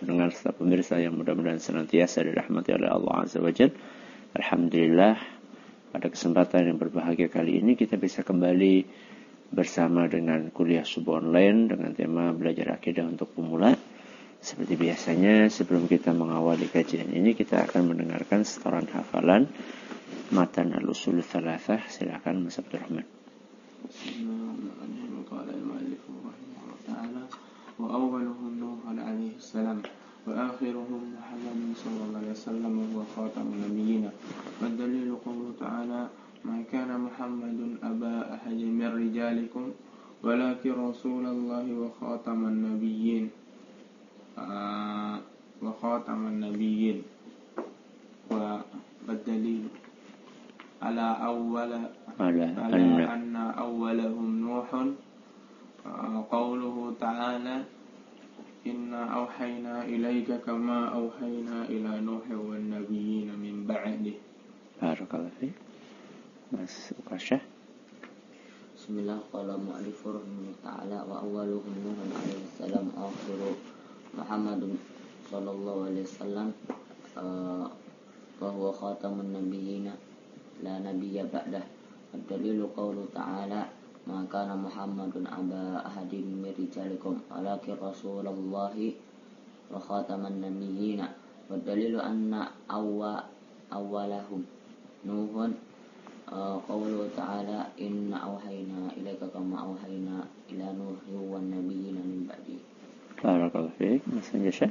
pendengar serta pemirsa yang mudah-mudahan senantiasa dirahmati oleh Allah Azza wa Jalla. Alhamdulillah, pada kesempatan yang berbahagia kali ini kita bisa kembali bersama dengan kuliah subuh online dengan tema belajar akidah untuk pemula. Seperti biasanya, sebelum kita mengawali kajian ini, kita akan mendengarkan setoran hafalan matan al-usul thalathah. Silakan Mas Abdul Rahman. وأولهم نوح عليه السلام وآخرهم محمد صلى الله عليه وسلم وهو خاتم النبيين والدليل قوله تعالى ما كان محمد أبا أحد من رجالكم ولكن رسول الله وخاتم النبيين والدليل على أن أولهم نوح قوله تعالى إنا أوحينا إليك كما أوحينا إلى نوح والنبيين من بعده. بارك الله فيك. Mas Ukasha. Bismillah, qala mu'allifu rahimahullah ta'ala wa awwaluhum Nuhun alaihi salam akhiru Muhammadun sallallahu alaihi wasallam wa huwa khatamun nabiyina la nabiyya ba'dah. Ad-dalilu qawlu ta'ala ma kana Muhammadun aba ahadin min rijalikum walakin rasulullahi wa khataman nabiyyina. Wad-dalilu anna awwalahum Nuhun qawlu ta'ala inna awhayna ilaika kama awhayna ila nuhi wan nabiyyina min ba'di. Barakallahu fiik. Mas Anjasha.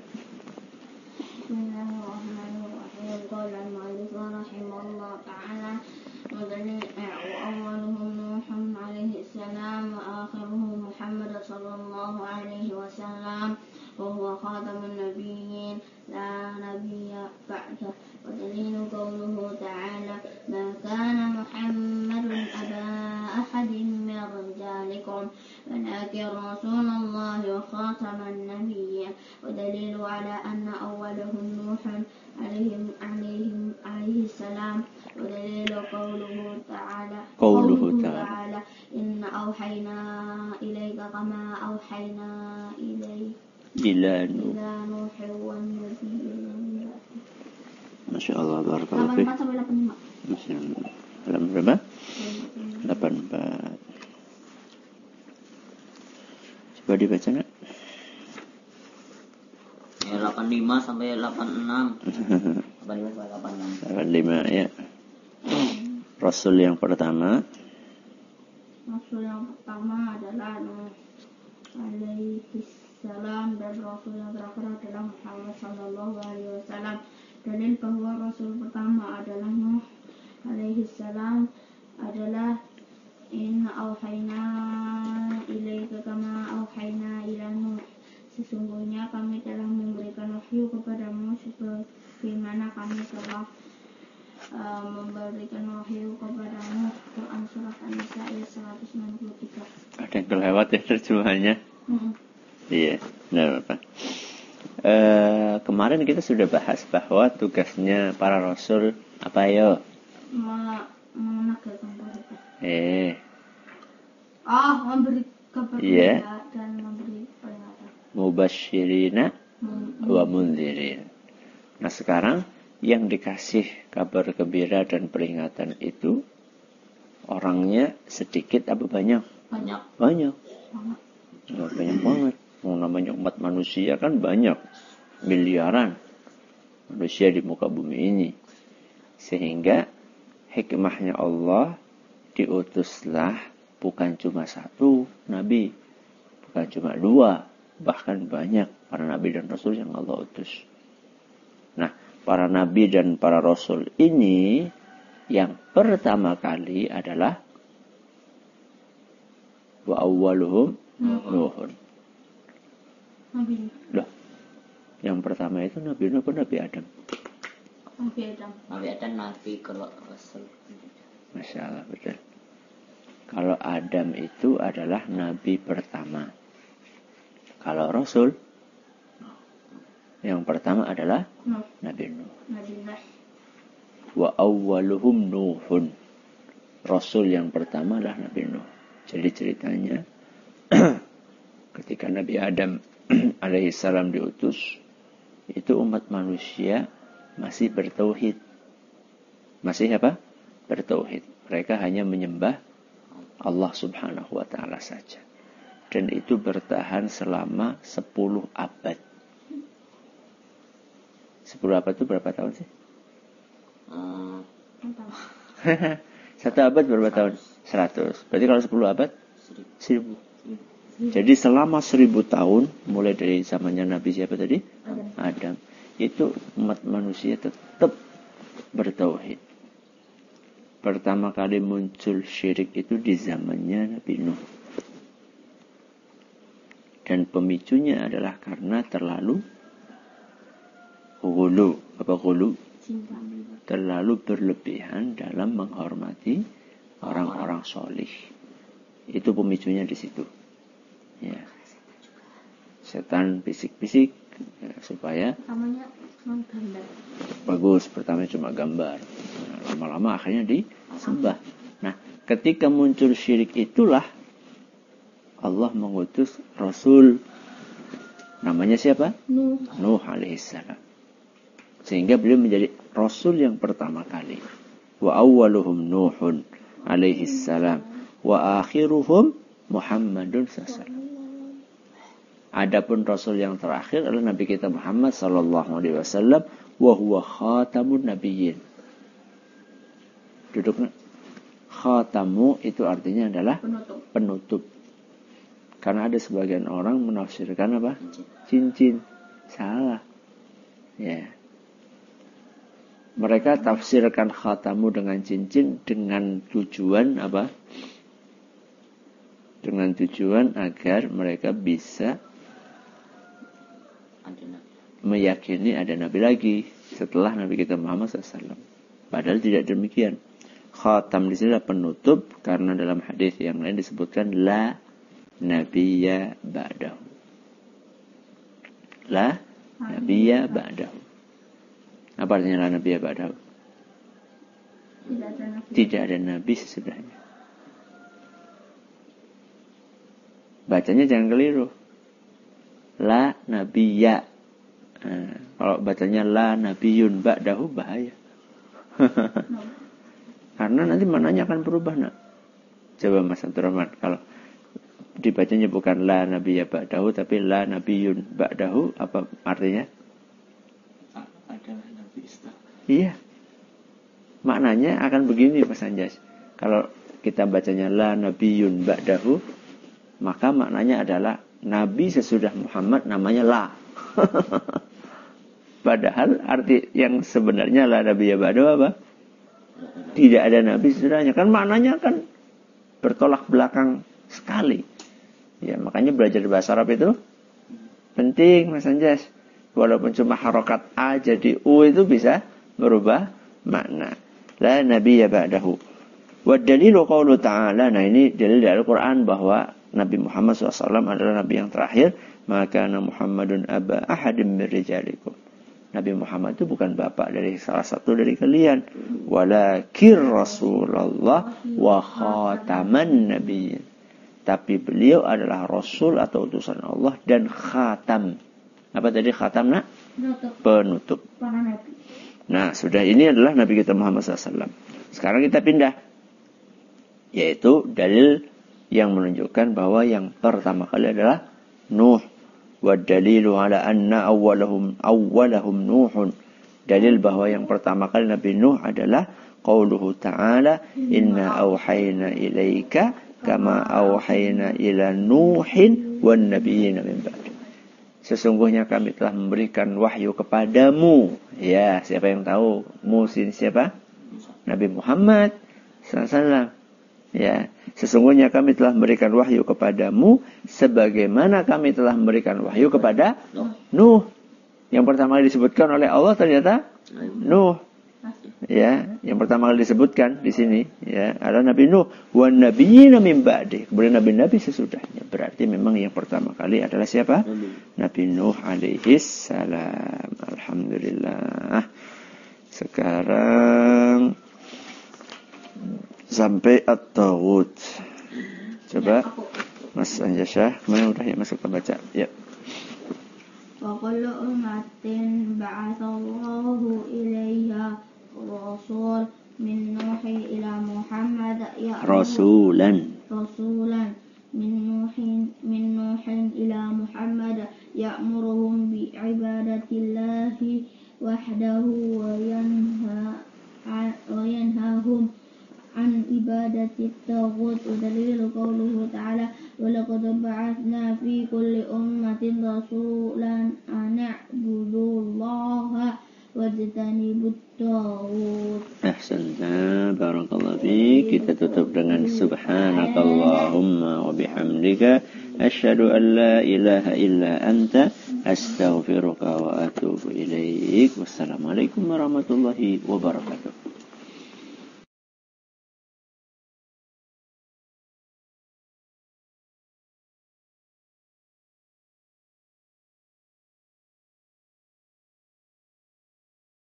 Bismillahirrahmanirrahim. Qala al-mu'allif rahimahullah ta'ala وأولهم نوح عليه السلام وآخرهم محمد صلى الله عليه وسلم وهو خاتم النبيين لا نبي بعده. ودليل قوله تعالى ما كان محمد أبا أحد من رجالكم ولكن رسول الله وخاتم النبيين. ودليل على أن أولهم نوح عليه السلام. ودليل قوله تعالى إن أوحينا إليك كما أوحينا إلى نوح والنبيين. Masya Allah, barakallahu fiik. 84 sampai 85. Masya Allah. Halaman berapa? 84. Coba dibaca nak? Ya 85 sampai 86. 85 sampai 86. 85 ya. Rasul yang pertama adalah Nuh alaihi salam dan Rasul yang terakhir adalah Muhammad sallallahu alaihi wasallam. Dalil bahwa Rasul pertama adalah Nuh alaihi salam adalah inna auhayna ilaika kama auhayna ila Nuh. Sesungguhnya kami telah memberikan wahyu kepadamu sebagaimana kami telah memberikan wahyu kepadamu. Quran surah An-Nisa ayat 193. ada yang kelewat ya terjemahannya. Iya, benar Bapak. Kemarin kita sudah bahas bahwa tugasnya para rasul apa ya? Menegakkan tauhid. Memberi kabar dan memberi peringatan. Mubasyirina wa mundzirin. Nah sekarang yang dikasih kabar gembira dan peringatan itu orangnya sedikit apa banyak? Banyak. Banyak banget. Namanya umat manusia kan banyak, miliaran manusia di muka bumi ini. Sehingga hikmahnya Allah diutuslah bukan cuma satu nabi, bukan cuma dua, bahkan banyak para nabi dan rasul yang Allah utus. Nah, para nabi dan para rasul ini yang pertama kali adalah wa awwaluhum Nuhun. Loh, yang pertama itu Nabi Nuh atau Nabi Adam? Nabi Adam Nabi kalau Rasul. Masya Allah, betul. Kalau Adam itu adalah Nabi pertama. Kalau Rasul yang pertama adalah Nabi Nuh. Wa awwaluhum Nuhun. Rasul yang pertama adalah Nabi Nuh. Jadi ceritanya ketika Nabi Adam alaihissalam diutus, itu umat manusia masih bertauhid. Masih apa? Bertauhid. Mereka hanya menyembah Allah Subhanahu wa taala saja. Dan itu bertahan selama 10 abad. 10 abad itu berapa tahun sih? 1 abad berapa tahun? 100. Berarti kalau 10 abad? 1000. Jadi selama 1000 tahun, mulai dari zamannya Nabi siapa tadi? Adam. Itu umat manusia tetap bertauhid. Pertama kali muncul syirik itu di zamannya Nabi Nuh. Dan pemicunya adalah karena terlalu ghulu. Apa ghulu? Terlalu berlebihan dalam menghormati orang-orang solih. Itu pemicunya di situ. Ya. Setan bisik-bisik ya, supaya bagus. Pertama cuma gambar. Nah, lama-lama akhirnya disembah. Nah, ketika muncul syirik itulah Allah mengutus Rasul. Namanya siapa? Nuh alaihissalam. Sehingga beliau menjadi Rasul yang pertama kali. Wa awwaluhum Nuhun alaihissalam. Wa akhiruhum Muhammadun sallallahu. Adapun Rasul yang terakhir adalah Nabi kita Muhammad sallallahu alaihi wasallam. Wa huwa khatamun nabiyyin. Duduknya. Khatamu itu artinya adalah penutup. Karena ada sebagian orang menafsirkan apa? Cincin. Salah. Ya. Mereka tafsirkan khatamu dengan cincin dengan tujuan apa? Dengan tujuan agar mereka bisa meyakini ada Nabi lagi setelah Nabi kita Muhammad SAW. Padahal tidak demikian. Khatam di sini adalah penutup karena dalam hadis yang lain disebutkan la nabiyya ba'dahu. La nabiyya ba'dahu. Apa artinya la nabiyya ba'dahu? Tidak ada nabi sesudahnya. Bacanya jangan keliru. La nabiyya. Nah, kalau bacanya la nabiyun ba'dahu bahaya. Karena nanti maknanya akan berubah, nak. Coba Mas Abdurrahman, kalau dibacanya bukan la nabiyya ba'dahu tapi la nabiyun ba'dahu, apa artinya? Ada nabi istilah. Iya. Maknanya akan begini Mas Anjas. Kalau kita bacanya la nabiyun ba'dahu, maka maknanya adalah nabi sesudah Muhammad namanya la. Padahal arti yang sebenarnya la nabiyya ba'dahu apa? Tidak ada nabi sesudahnya. Kan maknanya kan bertolak belakang sekali. Ya, makanya belajar bahasa Arab itu penting, Mas Anjas. Walaupun cuma harokat A jadi U itu bisa berubah makna. La nabiyya ba'dahu. Wa dalilu qaulu ta'ala. Nah, ini dalil dari Al-Quran bahwa Nabi Muhammad SAW adalah Nabi yang terakhir. Maka Muhammadun aba ahadim min rijalikum. Nabi Muhammad itu bukan bapak dari salah satu dari kalian. Walakin Rasulullah wa khataman nabiyyin. Tapi beliau adalah Rasul atau utusan Allah dan khatam. Apa tadi khatam, nak? Penutup. Nah, sudah ini adalah Nabi kita Muhammad SAW. Sekarang kita pindah. Yaitu dalil yang menunjukkan bahwa yang pertama kali adalah Nuh. Wa dalilu ala anna awwalahum Nuhun. Dalil bahwa yang pertama kali Nabi Nuh adalah qauluhu ta'ala inna awhayna ilaika kama awhayna ila Nuhin wan nabiyina min ba'di. Sesungguhnya kami telah memberikan wahyu kepadamu. Ya, siapa yang tahu? Musin siapa? Nabi Muhammad SAW. Ya, sesungguhnya kami telah memberikan wahyu kepadamu sebagaimana kami telah memberikan wahyu kepada Nuh. Yang pertama kali disebutkan oleh Allah ternyata Nuh. Ya, yang pertama kali disebutkan di sini ya adalah Nabi Nuh wan nabiyina min ba'di. Kemudian nabi-nabi sesudahnya. Berarti memang yang pertama kali adalah siapa? Nabi Nuh alaihi salam. Alhamdulillah. Sekarang sampai at-taghut. Coba Mas Anjasyah, mana udah ya masuk ke baca. Ya. Wa kullu ummatin بعث الله إليها رسول من نوح إلى محمد رسولا من نوح إلى محمد يأمرهم بعبادة الله وحده وينهاهم عن عبادة الطاغوت. ودليل قوله تعالى ولقد بعثنا في كل أمة رسولا أن اعبدوا الله واجتنبوا الطاغوت. Ahsanta, barakallahu fiik. Kita tutup dengan subhanakallahumma wa bihamdika asyhadu an la ilaha illa anta astaghfiruka wa atubu ilaik. Wassalamualaikum warahmatullahi wabarakatuh.